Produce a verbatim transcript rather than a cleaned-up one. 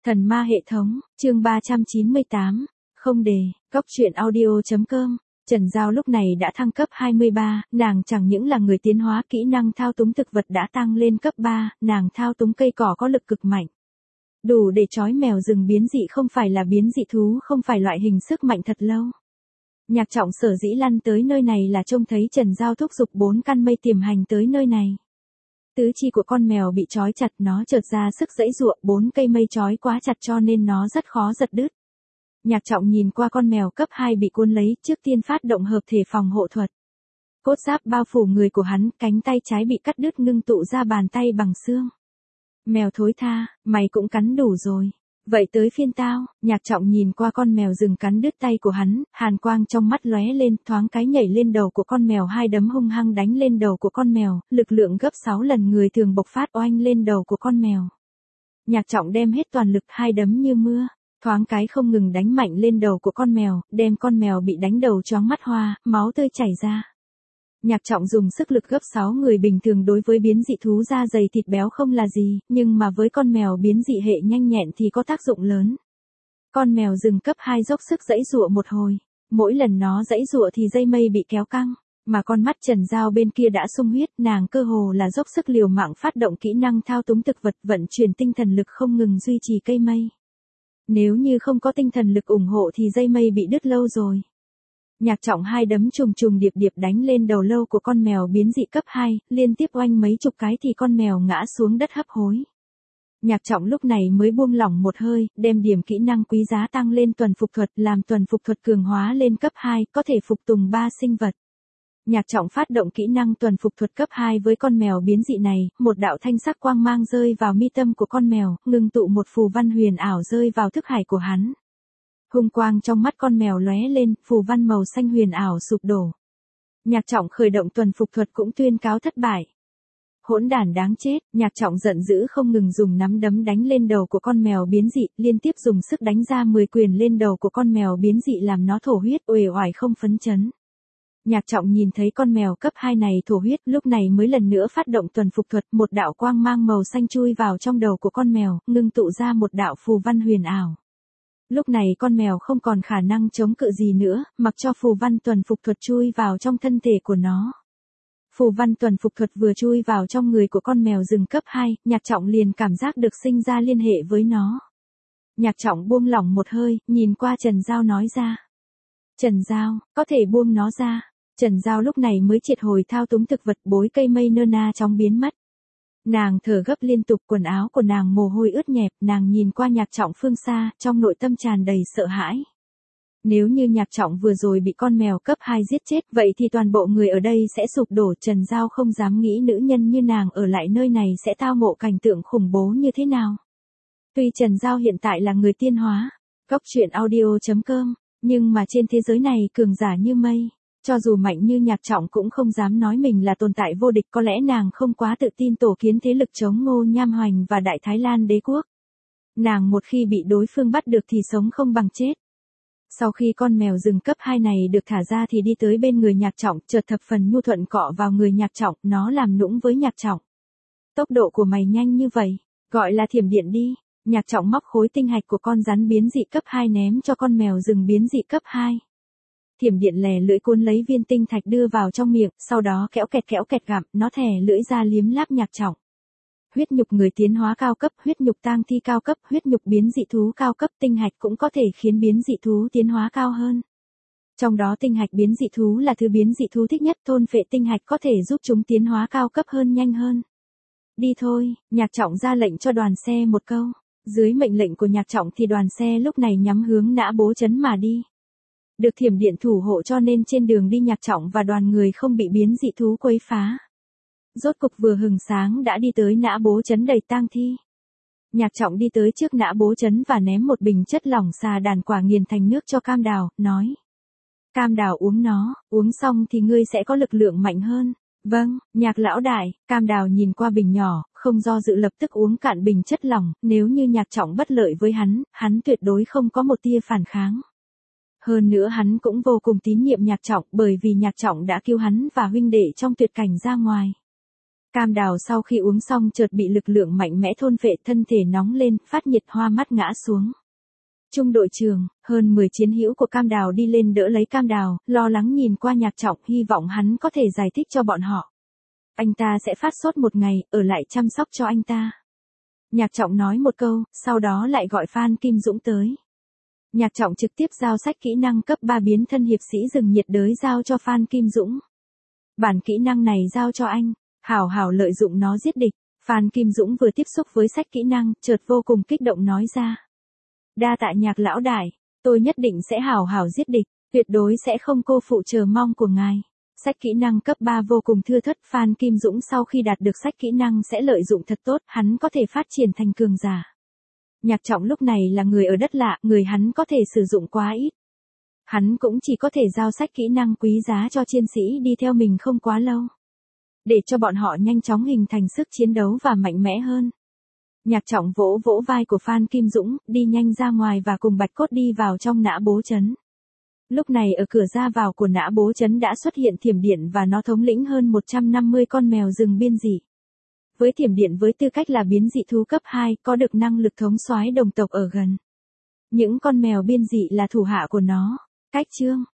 Thần ma hệ thống, chương ba trăm chín mươi tám, không đề, góc truyện audio.com. Trần Giao lúc này đã thăng cấp hai mươi ba, nàng chẳng những là người tiến hóa, kỹ năng thao túng thực vật đã tăng lên cấp ba, nàng thao túng cây cỏ có lực cực mạnh. Đủ để trói mèo rừng biến dị, không phải là biến dị thú, không phải loại hình sức mạnh thật lâu. Nhạc Trọng sở dĩ lăn tới nơi này là trông thấy Trần Giao thúc giục bốn căn mây tiềm hành tới nơi này. Tứ chi của con mèo bị trói chặt, nó chợt ra sức giãy giụa, bốn cây mây trói quá chặt cho nên nó rất khó giật đứt. Nhạc Trọng nhìn qua con mèo cấp hai bị cuốn lấy, trước tiên phát động hợp thể phòng hộ thuật. Cốt giáp bao phủ người của hắn, cánh tay trái bị cắt đứt ngưng tụ ra bàn tay bằng xương. Mèo thối tha, mày cũng cắn đủ rồi. Vậy tới phiên tao. Nhạc Trọng nhìn qua con mèo rừng cắn đứt tay của hắn, hàn quang trong mắt lóe lên, thoáng cái nhảy lên đầu của con mèo, hai đấm hung hăng đánh lên đầu của con mèo, lực lượng gấp sáu lần người thường bộc phát oanh lên đầu của con mèo. Nhạc Trọng đem hết toàn lực, hai đấm như mưa, thoáng cái không ngừng đánh mạnh lên đầu của con mèo, đem con mèo bị đánh đầu choáng mắt hoa, máu tươi chảy ra. Nhạc Trọng dùng sức lực gấp sáu người bình thường đối với biến dị thú da dày thịt béo không là gì, nhưng mà với con mèo biến dị hệ nhanh nhẹn thì có tác dụng lớn. Con mèo rừng cấp hai dốc sức giãy giụa một hồi, mỗi lần nó giãy giụa thì dây mây bị kéo căng, mà con mắt Trần Giao bên kia đã sung huyết, nàng cơ hồ là dốc sức liều mạng phát động kỹ năng thao túng thực vật, vận chuyển tinh thần lực không ngừng duy trì cây mây. Nếu như không có tinh thần lực ủng hộ thì dây mây bị đứt lâu rồi. Nhạc Trọng hai đấm trùng trùng điệp điệp đánh lên đầu lâu của con mèo biến dị cấp hai, liên tiếp oanh mấy chục cái thì con mèo ngã xuống đất hấp hối. Nhạc Trọng lúc này mới buông lỏng một hơi, đem điểm kỹ năng quý giá tăng lên tuần phục thuật, làm tuần phục thuật cường hóa lên cấp hai, có thể phục tùng ba sinh vật. Nhạc Trọng phát động kỹ năng tuần phục thuật cấp hai với con mèo biến dị này, một đạo thanh sắc quang mang rơi vào mi tâm của con mèo, ngưng tụ một phù văn huyền ảo rơi vào thức hải của hắn. Hung quang trong mắt con mèo lóe lên, phù văn màu xanh huyền ảo sụp đổ. Nhạc Trọng khởi động tuần phục thuật cũng tuyên cáo thất bại. Hỗn đản đáng chết, Nhạc Trọng giận dữ không ngừng dùng nắm đấm đánh lên đầu của con mèo biến dị, liên tiếp dùng sức đánh ra mười quyền lên đầu của con mèo biến dị làm nó thổ huyết, uể oải không phấn chấn. Nhạc Trọng nhìn thấy con mèo cấp hai này thổ huyết, lúc này mới lần nữa phát động tuần phục thuật, một đạo quang mang màu xanh chui vào trong đầu của con mèo, ngưng tụ ra một đạo phù văn huyền ảo. Lúc này con mèo không còn khả năng chống cự gì nữa, mặc cho phù văn tuần phục thuật chui vào trong thân thể của nó. Phù văn tuần phục thuật vừa chui vào trong người của con mèo rừng cấp hai, Nhạc Trọng liền cảm giác được sinh ra liên hệ với nó. Nhạc Trọng buông lỏng một hơi, nhìn qua Trần Giao nói ra. Trần Giao, có thể buông nó ra. Trần Giao lúc này mới triệt hồi thao túng thực vật, bối cây mây nơ na chóng biến mất. Nàng thở gấp liên tục, quần áo của nàng mồ hôi ướt nhẹp, nàng nhìn qua Nhạc Trọng phương xa, trong nội tâm tràn đầy sợ hãi. Nếu như Nhạc Trọng vừa rồi bị con mèo cấp hai giết chết, vậy thì toàn bộ người ở đây sẽ sụp đổ. Trần Giao không dám nghĩ nữ nhân như nàng ở lại nơi này sẽ tao ngộ cảnh tượng khủng bố như thế nào. Tuy Trần Giao hiện tại là người tiên hóa, góc truyện audio.com, nhưng mà trên thế giới này cường giả như mây. Cho dù mạnh như Nhạc Trọng cũng không dám nói mình là tồn tại vô địch, có lẽ nàng không quá tự tin tổ kiến thế lực chống Ngô Nham Hoành và Đại Thái Lan đế quốc. Nàng một khi bị đối phương bắt được thì sống không bằng chết. Sau khi con mèo rừng cấp hai này được thả ra thì đi tới bên người Nhạc Trọng, chợt thập phần nhu thuận cọ vào người Nhạc Trọng, nó làm nũng với Nhạc Trọng. Tốc độ của mày nhanh như vậy, gọi là thiểm điện đi. Nhạc Trọng móc khối tinh hạch của con rắn biến dị cấp hai ném cho con mèo rừng biến dị cấp hai. Thiểm điện lè lưỡi cuốn lấy viên tinh thạch đưa vào trong miệng, sau đó kéo kẹt kéo kẹt gặm, nó thè lưỡi ra liếm láp Nhạc Trọng. Huyết nhục người tiến hóa cao cấp, huyết nhục tang thi cao cấp, huyết nhục biến dị thú cao cấp, tinh hạch cũng có thể khiến biến dị thú tiến hóa cao hơn. Trong đó tinh hạch biến dị thú là thứ biến dị thú thích nhất, thôn phệ tinh hạch có thể giúp chúng tiến hóa cao cấp hơn, nhanh hơn. Đi thôi, Nhạc Trọng ra lệnh cho đoàn xe một câu. Dưới mệnh lệnh của Nhạc Trọng thì đoàn xe lúc này nhắm hướng Nã Bố Trấn mà đi. Được thiểm điện thủ hộ cho nên trên đường đi Nhạc Trọng và đoàn người không bị biến dị thú quấy phá. Rốt cục vừa hừng sáng đã đi tới Nã Bố Trấn đầy tang thi. Nhạc Trọng đi tới trước Nã Bố Trấn và ném một bình chất lỏng xà đàn quả nghiền thành nước cho Cam Đào, nói. Cam Đào uống nó, uống xong thì ngươi sẽ có lực lượng mạnh hơn. Vâng, Nhạc lão đại. Cam Đào nhìn qua bình nhỏ, không do dự lập tức uống cạn bình chất lỏng, nếu như Nhạc Trọng bất lợi với hắn, hắn tuyệt đối không có một tia phản kháng. Hơn nữa hắn cũng vô cùng tín nhiệm Nhạc Trọng, bởi vì Nhạc Trọng đã cứu hắn và huynh đệ trong tuyệt cảnh ra ngoài. Cam đào sau khi uống xong chợt bị lực lượng mạnh mẽ thôn phệ, thân thể nóng lên, phát nhiệt, hoa mắt ngã xuống. Trung đội trưởng, hơn mười chiến hữu của Cam đào đi lên đỡ lấy Cam đào, lo lắng nhìn qua Nhạc Trọng, hy vọng hắn có thể giải thích cho bọn họ. Anh ta sẽ phát sốt một ngày, ở lại chăm sóc cho anh ta. Nhạc Trọng nói một câu, sau đó lại gọi Phan Kim Dũng tới. Nhạc Trọng trực tiếp giao sách kỹ năng cấp ba biến thân hiệp sĩ rừng nhiệt đới giao cho Phan Kim Dũng. Bản kỹ năng này giao cho anh, hảo hảo lợi dụng nó giết địch. Phan Kim Dũng vừa tiếp xúc với sách kỹ năng, chợt vô cùng kích động nói ra. Đa tạ Nhạc lão đại, tôi nhất định sẽ hảo hảo giết địch, tuyệt đối sẽ không cô phụ chờ mong của ngài. Sách kỹ năng cấp ba vô cùng thưa thớt, Phan Kim Dũng sau khi đạt được sách kỹ năng sẽ lợi dụng thật tốt, hắn có thể phát triển thành cường giả. Nhạc Trọng lúc này là người ở đất lạ, người hắn có thể sử dụng quá ít. Hắn cũng chỉ có thể giao sách kỹ năng quý giá cho chiến sĩ đi theo mình không quá lâu. Để cho bọn họ nhanh chóng hình thành sức chiến đấu và mạnh mẽ hơn. Nhạc Trọng vỗ vỗ vai của Phan Kim Dũng, đi nhanh ra ngoài và cùng Bạch Cốt đi vào trong nã bố trấn. Lúc này ở cửa ra vào của nã bố trấn đã xuất hiện Thiểm Điện và nó thống lĩnh hơn một trăm năm mươi con mèo rừng biên dị. Với Thiểm Điện với tư cách là biến dị thú cấp hai, có được năng lực thống soái đồng tộc ở gần. Những con mèo biên dị là thủ hạ của nó. Cách chương